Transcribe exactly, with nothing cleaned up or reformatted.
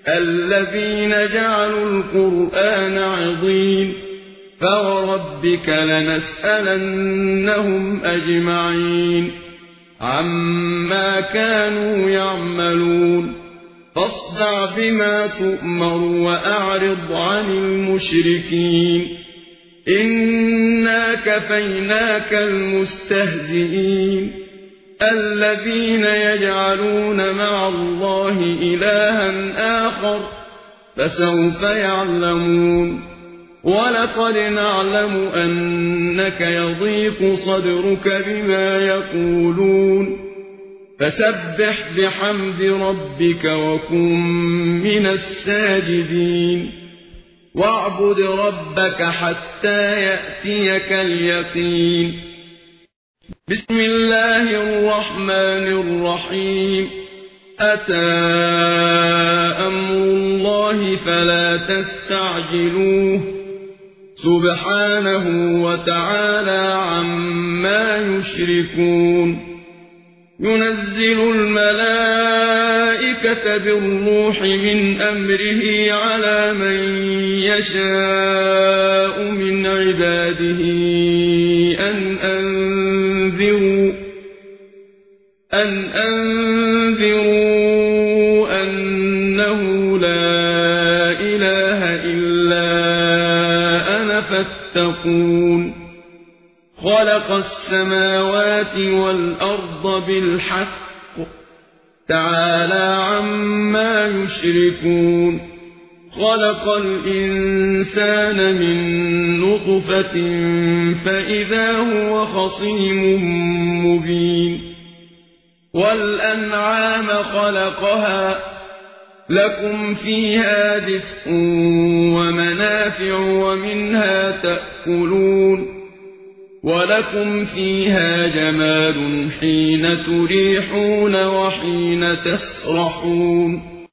الذين جعلوا القرآن عضين فوربك لنسألنهم أجمعين عما كانوا يعملون فاصدع بما تؤمر وأعرض عن المشركين إنا كفيناك المستهزئين الذين يجعلون مع الله إلها آخر فسوف يعلمون ولقد نعلم أنك يضيق صدرك بما يقولون فسبح بحمد ربك وكن من الساجدين واعبد ربك حتى يأتيك اليقين بسم الله الرحمن الرحيم أتى أمر الله فلا تستعجلوه سبحانه وتعالى عما يشركون ينزل الملائكة بالروح من أمره على من يشاء من عباده أن أنذروا أن أنذروا أنه لا إله إلا أنا فاتقون خلق السماوات والأرض بالحق تعالى عما يشركون خلق الإنسان من نطفة فإذا هو خصيم مبين والأنعام خلقها لكم فيها دفء ومنافع ومنها تأكلون ولكم فيها جمال حين تريحون وحين تسرحون